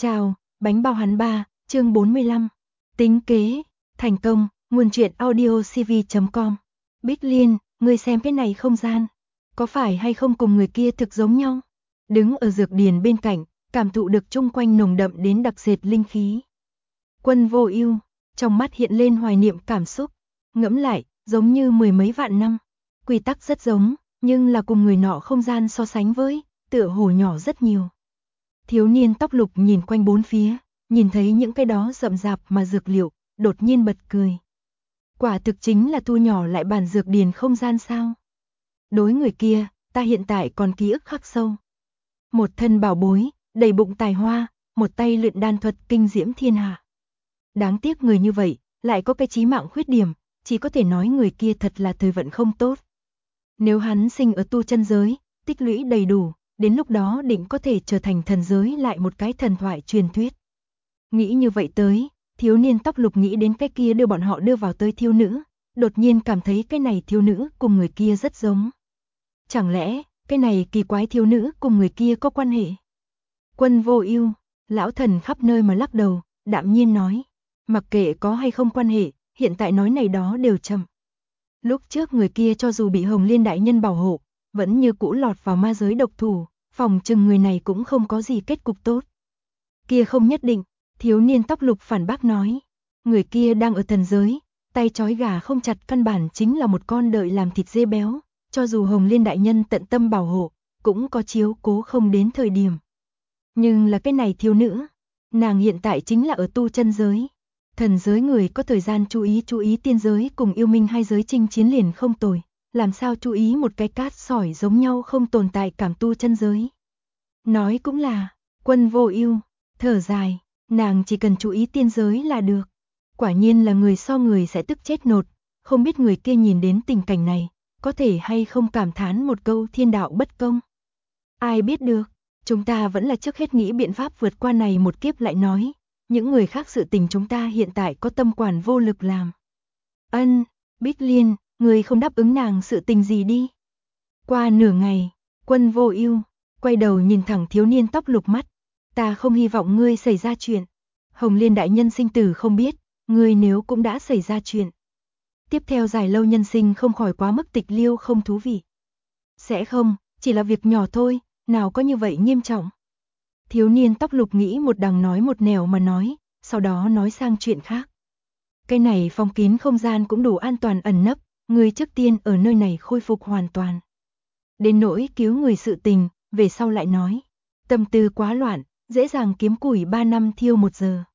Chào, bánh bao hắn ba, chương 45. Tính kế, thành công, nguồn truyện audio cv.com. Bích Liên, ngươi xem cái này không gian, có phải hay không cùng người kia thực giống nhau? Đứng ở dược điền bên cạnh, cảm thụ được chung quanh nồng đậm đến đặc sệt linh khí. Quân Vô Ưu, trong mắt hiện lên hoài niệm cảm xúc, ngẫm lại, giống như mười mấy vạn năm. Quy tắc rất giống, nhưng là cùng người nọ không gian so sánh với, tựa hồ nhỏ rất nhiều. Thiếu niên tóc lục nhìn quanh bốn phía, nhìn thấy những cái đó rậm rạp mà dược liệu, đột nhiên bật cười. Quả thực chính là thu nhỏ lại bản dược điền không gian sao? Đối người kia, ta hiện tại còn ký ức khắc sâu. Một thân bảo bối, đầy bụng tài hoa, một tay luyện đan thuật kinh diễm thiên hạ. Đáng tiếc người như vậy, lại có cái chí mạng khuyết điểm, chỉ có thể nói người kia thật là thời vận không tốt. Nếu hắn sinh ở tu chân giới, tích lũy đầy đủ, đến lúc đó định có thể trở thành thần giới lại một cái thần thoại truyền thuyết. Nghĩ như vậy tới, thiếu niên tóc lục nghĩ đến cái kia đưa bọn họ đưa vào tới thiếu nữ, đột nhiên cảm thấy cái này thiếu nữ cùng người kia rất giống. Chẳng lẽ, cái này kỳ quái thiếu nữ cùng người kia có quan hệ? Quân Vô Ưu, lão thần khắp nơi mà lắc đầu, đạm nhiên nói, mặc kệ có hay không quan hệ, hiện tại nói này đó đều chậm. Lúc trước người kia cho dù bị Hồng Liên đại nhân bảo hộ, vẫn như cũ lọt vào ma giới độc thủ, phòng chừng người này cũng không có gì kết cục tốt. Kia không nhất định, thiếu niên tóc lục phản bác nói, người kia đang ở thần giới, tay trói gà không chặt căn bản chính là một con đợi làm thịt dê béo, cho dù Hồng Liên đại nhân tận tâm bảo hộ, cũng có chiếu cố không đến thời điểm. Nhưng là cái này thiếu nữ, nàng hiện tại chính là ở tu chân giới. Thần giới người có thời gian chú ý tiên giới cùng yêu minh hai giới chinh chiến liền không tồi, làm sao chú ý một cái cát sỏi giống nhau không tồn tại cảm tu chân giới. Nói cũng là, Quân Vô Ưu thở dài, nàng chỉ cần chú ý tiên giới là được. Quả nhiên là người so người sẽ tức chết nột, không biết người kia nhìn đến tình cảnh này, có thể hay không cảm thán một câu thiên đạo bất công. Ai biết được, chúng ta vẫn là trước hết nghĩ biện pháp vượt qua này một kiếp lại nói. Những người khác sự tình chúng ta hiện tại có tâm quản vô lực làm. Ân, Bích Liên, người không đáp ứng nàng sự tình gì đi. Qua nửa ngày, Quân Vô Ưu quay đầu nhìn thẳng thiếu niên tóc lục mắt. Ta không hy vọng ngươi xảy ra chuyện. Hồng Liên đại nhân sinh tử không biết, ngươi nếu cũng đã xảy ra chuyện. Tiếp theo dài lâu nhân sinh không khỏi quá mức tịch liêu không thú vị. Sẽ không, chỉ là việc nhỏ thôi, nào có như vậy nghiêm trọng. Thiếu niên tóc lục nghĩ một đằng nói một nẻo mà nói, sau đó nói sang chuyện khác. Cái này phong kín không gian cũng đủ an toàn ẩn nấp, người trước tiên ở nơi này khôi phục hoàn toàn. Đến nỗi cứu người sự tình, về sau lại nói. Tâm tư quá loạn, dễ dàng kiếm củi 3 năm thiêu 1 giờ.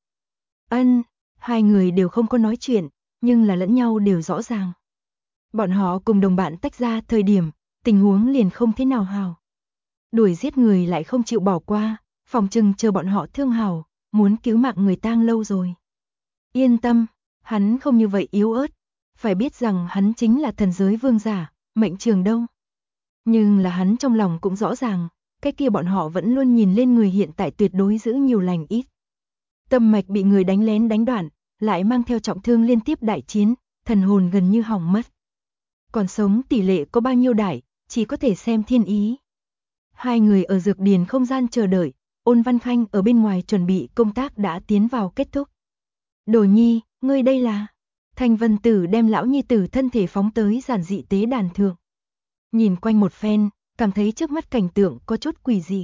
Ân, hai người đều không có nói chuyện, nhưng là lẫn nhau đều rõ ràng. Bọn họ cùng đồng bạn tách ra thời điểm, tình huống liền không thế nào hào. Đuổi giết người lại không chịu bỏ qua. Phòng chừng chờ bọn họ thương hảo, muốn cứu mạng người tang lâu rồi. Yên tâm, hắn không như vậy yếu ớt, phải biết rằng hắn chính là thần giới vương giả, mệnh trường đâu. Nhưng là hắn trong lòng cũng rõ ràng, cái kia bọn họ vẫn luôn nhìn lên người hiện tại tuyệt đối giữ nhiều lành ít. Tâm mạch bị người đánh lén đánh đoạn, lại mang theo trọng thương liên tiếp đại chiến, thần hồn gần như hỏng mất. Còn sống tỷ lệ có bao nhiêu đại, chỉ có thể xem thiên ý. Hai người ở dược điền không gian chờ đợi. Ôn Văn Khanh ở bên ngoài chuẩn bị công tác đã tiến vào kết thúc. Đồ nhi, ngươi đây là... Thanh Vân Tử đem lão nhi tử thân thể phóng tới giản dị tế đàn thượng. Nhìn quanh một phen, cảm thấy trước mắt cảnh tượng có chút quỷ dị.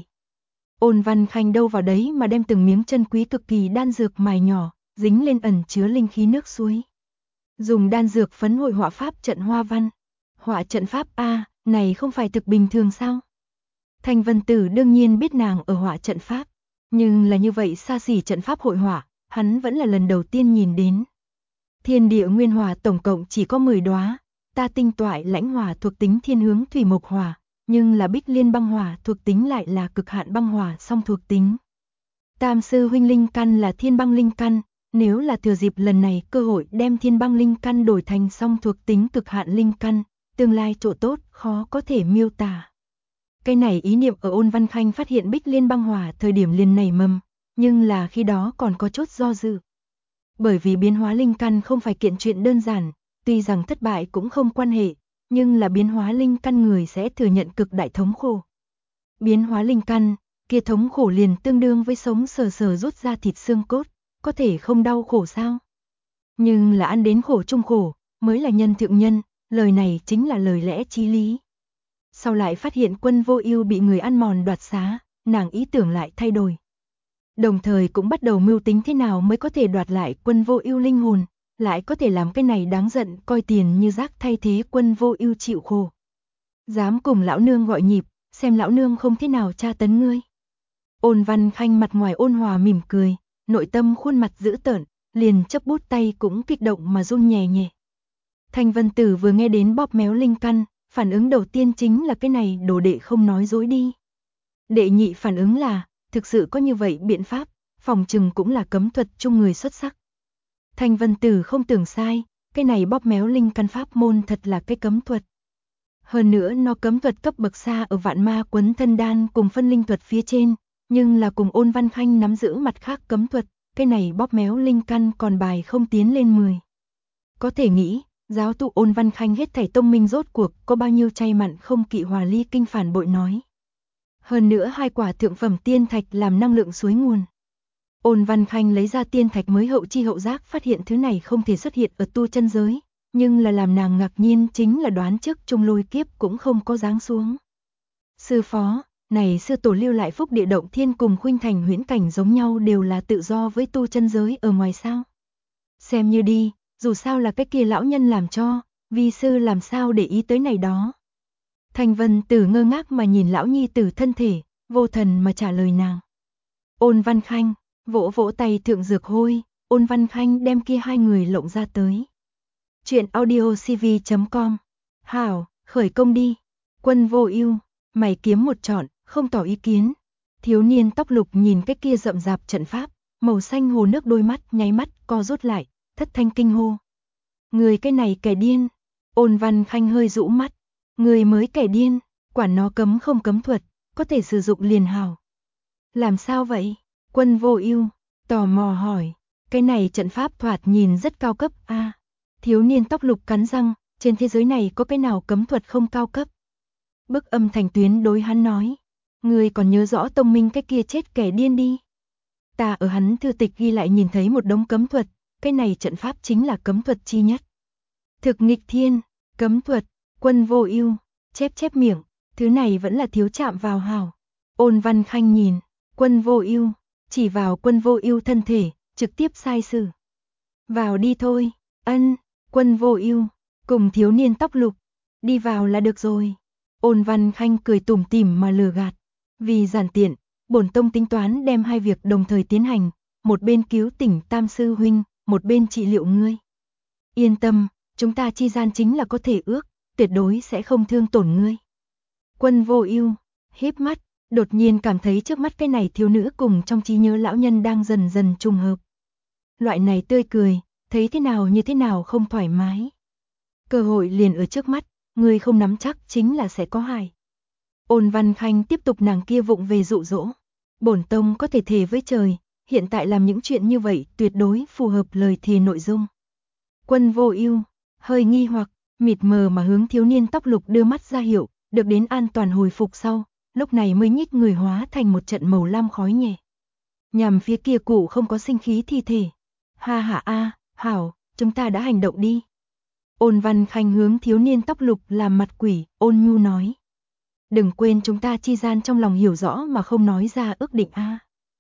Ôn Văn Khanh đâu vào đấy mà đem từng miếng chân quý cực kỳ đan dược mài nhỏ, dính lên ẩn chứa linh khí nước suối. Dùng đan dược phấn hội họa pháp trận hoa văn. Họa trận pháp A, này không phải thực bình thường sao? Thanh Vân Tử đương nhiên biết nàng ở họa trận pháp, nhưng là như vậy xa xỉ trận pháp hội họa, hắn vẫn là lần đầu tiên nhìn đến. Thiên địa nguyên hỏa tổng cộng chỉ có 10 đóa, ta tinh toại lãnh hỏa thuộc tính thiên hướng thủy mộc hỏa, nhưng là Bích Liên băng hỏa thuộc tính lại là cực hạn băng hỏa song thuộc tính. Tam sư huynh linh căn là thiên băng linh căn, nếu là thừa dịp lần này cơ hội đem thiên băng linh căn đổi thành song thuộc tính cực hạn linh căn, tương lai chỗ tốt khó có thể miêu tả. Cái này ý niệm ở Ôn Văn Khanh phát hiện Bích Liên băng hỏa thời điểm liền nảy mầm, nhưng là khi đó còn có chút do dự. Bởi vì biến hóa linh căn không phải kiện chuyện đơn giản, tuy rằng thất bại cũng không quan hệ, nhưng là biến hóa linh căn người sẽ thừa nhận cực đại thống khổ. Biến hóa linh căn, kia thống khổ liền tương đương với sống sờ sờ rút ra thịt xương cốt, có thể không đau khổ sao? Nhưng là ăn đến khổ chung khổ, mới là nhân thượng nhân, lời này chính là lời lẽ chí lý. Sau lại phát hiện Quân Vô Ưu bị người ăn mòn đoạt xá, nàng ý tưởng lại thay đổi. Đồng thời cũng bắt đầu mưu tính thế nào mới có thể đoạt lại Quân Vô Ưu linh hồn, lại có thể làm cái này đáng giận coi tiền như rác thay thế Quân Vô Ưu chịu khổ. Dám cùng lão nương gọi nhịp, xem lão nương không thế nào tra tấn ngươi. Ôn Văn Khanh mặt ngoài ôn hòa mỉm cười, nội tâm khuôn mặt dữ tợn, liền chấp bút tay cũng kích động mà run nhẹ nhẹ. Thanh Vân Tử vừa nghe đến bóp méo linh căn, phản ứng đầu tiên chính là cái này đồ đệ không nói dối đi. Đệ nhị phản ứng là, thực sự có như vậy biện pháp, phòng trừng cũng là cấm thuật chung người xuất sắc. Thanh Vân Tử không tưởng sai, cái này bóp méo linh căn pháp môn thật là cái cấm thuật. Hơn nữa nó cấm thuật cấp bậc xa ở vạn ma quấn thân đan cùng phân linh thuật phía trên, nhưng là cùng Ôn Văn Khanh nắm giữ mặt khác cấm thuật, cái này bóp méo linh căn còn bài không tiến lên 10. Có thể nghĩ, giáo tụ Ôn Văn Khanh hết thảy tông minh rốt cuộc có bao nhiêu chay mặn không kỵ hòa ly kinh phản bội nói. Hơn nữa 2 quả thượng phẩm tiên thạch làm năng lượng suối nguồn. Ôn Văn Khanh lấy ra tiên thạch mới hậu chi hậu giác phát hiện thứ này không thể xuất hiện ở tu chân giới, nhưng là làm nàng ngạc nhiên chính là đoán trước Trung Lôi kiếp cũng không có giáng xuống. Sư phó, này sư tổ lưu lại phúc địa động thiên cùng khuynh thành huyễn cảnh giống nhau đều là tự do với tu chân giới ở ngoài sao? Xem như đi, dù sao là cái kia lão nhân làm cho, vi sư làm sao để ý tới này đó. Thanh Vân Tử ngơ ngác mà nhìn lão nhi tử thân thể, vô thần mà trả lời nàng. Ôn Văn Khanh, vỗ vỗ tay thượng dược hôi, Ôn Văn Khanh đem kia 2 người lộng ra tới. Chuyện audiocv.com. Hảo, khởi công đi. Quân Vô Ưu, mày kiếm một trọn, không tỏ ý kiến. Thiếu niên tóc lục nhìn cái kia rậm rạp trận pháp, màu xanh hồ nước đôi mắt nháy mắt co rút lại, thất thanh kinh hô. Người cái này kẻ điên. Ôn Văn Khanh hơi rũ mắt. Người mới kẻ điên, quản nó cấm không cấm thuật, có thể sử dụng liền hảo. Làm sao vậy? Quân Vô Ưu tò mò hỏi. Cái này trận pháp thoạt nhìn rất cao cấp a. Thiếu niên tóc lục cắn răng, trên thế giới này có cái nào cấm thuật không cao cấp? Bức Âm Thành Tuyến đối hắn nói, người còn nhớ rõ tông minh cái kia chết kẻ điên đi. Ta ở hắn thư tịch ghi lại nhìn thấy một đống cấm thuật, cái này trận pháp chính là cấm thuật chi nhất. Thực nghịch thiên, cấm thuật, Quân Vô Ưu chép miệng, thứ này vẫn là thiếu chạm vào hảo. Ôn Văn Khanh nhìn, Quân Vô Ưu chỉ vào Quân Vô Ưu thân thể, trực tiếp sai sử. Vào đi thôi. Ân. Quân Vô Ưu cùng thiếu niên tóc lục, đi vào là được rồi. Ôn Văn Khanh cười tủm tỉm mà lừa gạt. Vì giản tiện, bổn tông tính toán đem 2 việc đồng thời tiến hành, một bên cứu tỉnh Tam sư huynh, một bên trị liệu ngươi. Yên tâm, chúng ta chi gian chính là có thể ước, tuyệt đối sẽ không thương tổn ngươi. Quân Vô Ưu híp mắt, đột nhiên cảm thấy trước mắt cái này thiếu nữ cùng trong trí nhớ lão nhân đang dần dần trùng hợp. Loại này tươi cười, thấy thế nào như thế nào không thoải mái. Cơ hội liền ở trước mắt, người không nắm chắc chính là sẽ có hại. Ôn Văn Khanh tiếp tục nàng kia vụng về dụ dỗ. Bổn tông có thể thề với trời, hiện tại làm những chuyện như vậy tuyệt đối phù hợp lời thề nội dung. Quân Vô Ưu hơi nghi hoặc, mịt mờ mà hướng thiếu niên tóc lục đưa mắt ra hiệu, được đến an toàn hồi phục sau, lúc này mới nhích người hóa thành một trận màu lam khói nhẹ. Nhằm phía kia cụ không có sinh khí thi thể. Ha ha a, hảo, chúng ta đã hành động đi. Ôn Văn Khanh hướng thiếu niên tóc lục làm mặt quỷ, ôn nhu nói. Đừng quên chúng ta chi gian trong lòng hiểu rõ mà không nói ra ước định a.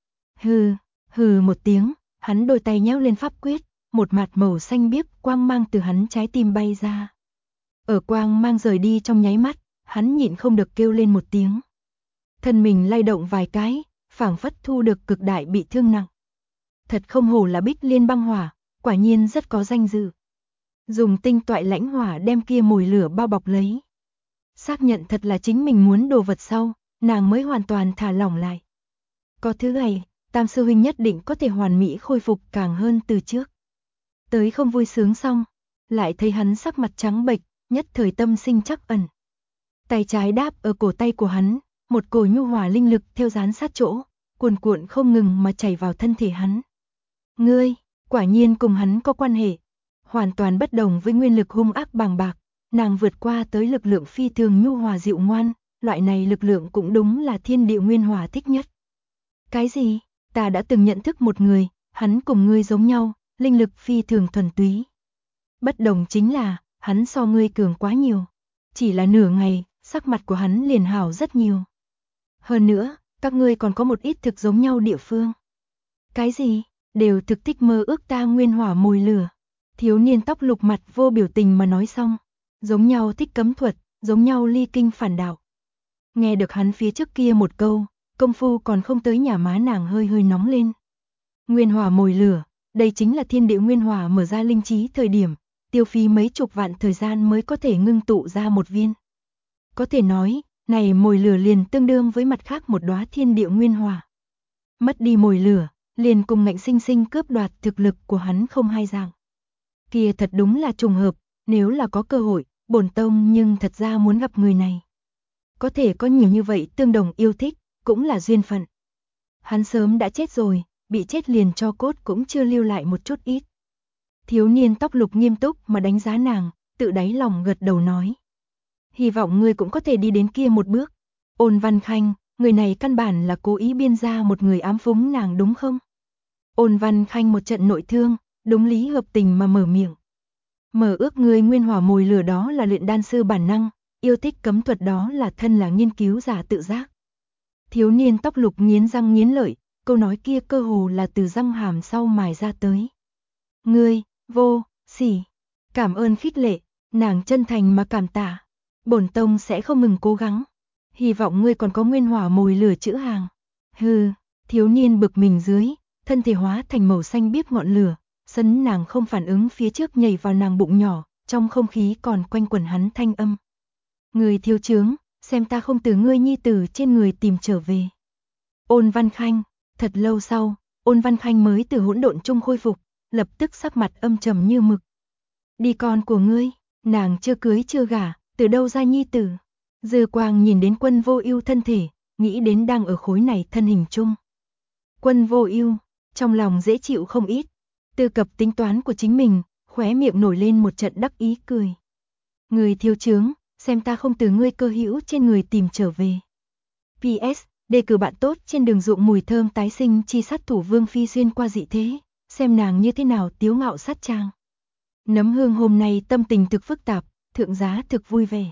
Hừ một tiếng, hắn đôi tay nhéo lên pháp quyết, một mặt màu xanh biếc quang mang từ hắn trái tim bay ra. Ở quang mang rời đi trong nháy mắt, hắn nhịn không được kêu lên một tiếng. Thân mình lay động vài cái, phảng phất thu được cực đại bị thương nặng. Thật không hổ là Bích Liên băng hỏa, quả nhiên rất có danh dự. Dùng tinh toại lãnh hỏa đem kia mồi lửa bao bọc lấy. Xác nhận thật là chính mình muốn đồ vật sau, nàng mới hoàn toàn thả lỏng lại. Có thứ này, Tam sư huynh nhất định có thể hoàn mỹ khôi phục càng hơn từ trước. Tới không vui sướng xong, lại thấy hắn sắc mặt trắng bệch, nhất thời tâm sinh trắc ẩn. Tay trái đáp ở cổ tay của hắn, một cổ nhu hỏa linh lực theo dán sát chỗ, cuồn cuộn không ngừng mà chảy vào thân thể hắn. Ngươi, quả nhiên cùng hắn có quan hệ. Hoàn toàn bất đồng với nguyên lực hung ác bàng bạc, nàng vượt qua tới lực lượng phi thường nhu hòa dịu ngoan, loại này lực lượng cũng đúng là thiên địa nguyên hỏa thích nhất. Cái gì? Ta đã từng nhận thức một người, hắn cùng ngươi giống nhau, linh lực phi thường thuần túy. Bất đồng chính là, hắn so ngươi cường quá nhiều. Chỉ là nửa ngày, sắc mặt của hắn liền hảo rất nhiều. Hơn nữa, các ngươi còn có một ít thực giống nhau địa phương. Cái gì? Đều thực thích mơ ước ta nguyên hỏa mồi lửa. Thiếu niên tóc lục mặt vô biểu tình mà nói xong. Giống nhau thích cấm thuật, giống nhau ly kinh phản đạo. Nghe được hắn phía trước kia một câu, công phu còn không tới nhà má nàng hơi hơi nóng lên. Nguyên hỏa mồi lửa, đây chính là thiên địa nguyên hỏa mở ra linh trí thời điểm, tiêu phí mấy chục vạn thời gian mới có thể ngưng tụ ra một viên. Có thể nói, này mồi lửa liền tương đương với mặt khác một đóa thiên địa nguyên hỏa. Mất đi mồi lửa, liền cùng ngạnh sinh sinh cướp đoạt thực lực của hắn không hai dạng. Kia thật đúng là trùng hợp, nếu là có cơ hội, bổn tông nhưng thật ra muốn gặp người này. Có thể có nhiều như vậy tương đồng yêu thích, cũng là duyên phận. Hắn sớm đã chết rồi, bị chết liền cho cốt cũng chưa lưu lại một chút ít. Thiếu niên tóc lục nghiêm túc mà đánh giá nàng, tự đáy lòng gật đầu nói. Hy vọng ngươi cũng có thể đi đến kia một bước. Ôn Văn Khanh, người này căn bản là cố ý biên ra một người ám phúng nàng đúng không? Ôn Văn Khanh một trận nội thương, đúng lý hợp tình mà mở miệng. Mở ước ngươi nguyên hỏa mồi lửa đó là luyện đan sư bản năng, yêu thích cấm thuật đó là thân là nghiên cứu giả tự giác. Thiếu niên tóc lục nghiến răng nghiến lợi, câu nói kia cơ hồ là từ răng hàm sau mài ra tới. Ngươi, vô, sỉ, cảm ơn khích lệ, nàng chân thành mà cảm tạ. Bổn tông sẽ không ngừng cố gắng. Hy vọng ngươi còn có nguyên hỏa mồi lửa chữ hàng. Hừ, thiếu niên bực mình dưới, thân thể hóa thành màu xanh biếc ngọn lửa, sấn nàng không phản ứng phía trước nhảy vào nàng bụng nhỏ, trong không khí còn quanh quẩn hắn thanh âm. Người thiếu chướng, xem ta không từ ngươi nhi tử trên người tìm trở về. Ôn Văn Khanh, thật lâu sau, Ôn Văn Khanh mới từ hỗn độn chung khôi phục, lập tức sắc mặt âm trầm như mực. Đi con của ngươi, nàng chưa cưới chưa gả, từ đâu ra nhi tử? Dư Quang nhìn đến Quân Vô Ưu thân thể, nghĩ đến đang ở khối này thân hình chung. Quân Vô Ưu, trong lòng dễ chịu không ít, tư cập tính toán của chính mình, khóe miệng nổi lên một trận đắc ý cười. Người thiếu chướng, xem ta không từ ngươi cơ hữu trên người tìm trở về. PS, đề cử bạn tốt trên đường ruộng mùi thơm tái sinh chi sát thủ Vương Phi xuyên qua dị thế, xem nàng như thế nào tiếu ngạo sát trang. Nấm Hương hôm nay tâm tình thực phức tạp, thượng giá thực vui vẻ.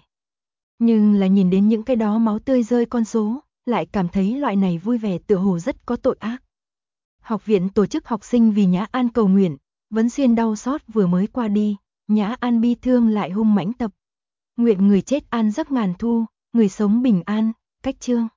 Nhưng là nhìn đến những cái đó máu tươi rơi con số, lại cảm thấy loại này vui vẻ tựa hồ rất có tội ác. Học viện tổ chức học sinh vì Nhã An cầu nguyện, Vấn Xuyên đau xót vừa mới qua đi, Nhã An bi thương lại hung mãnh tập. Nguyện người chết an giấc ngàn thu, người sống bình an, cách chương.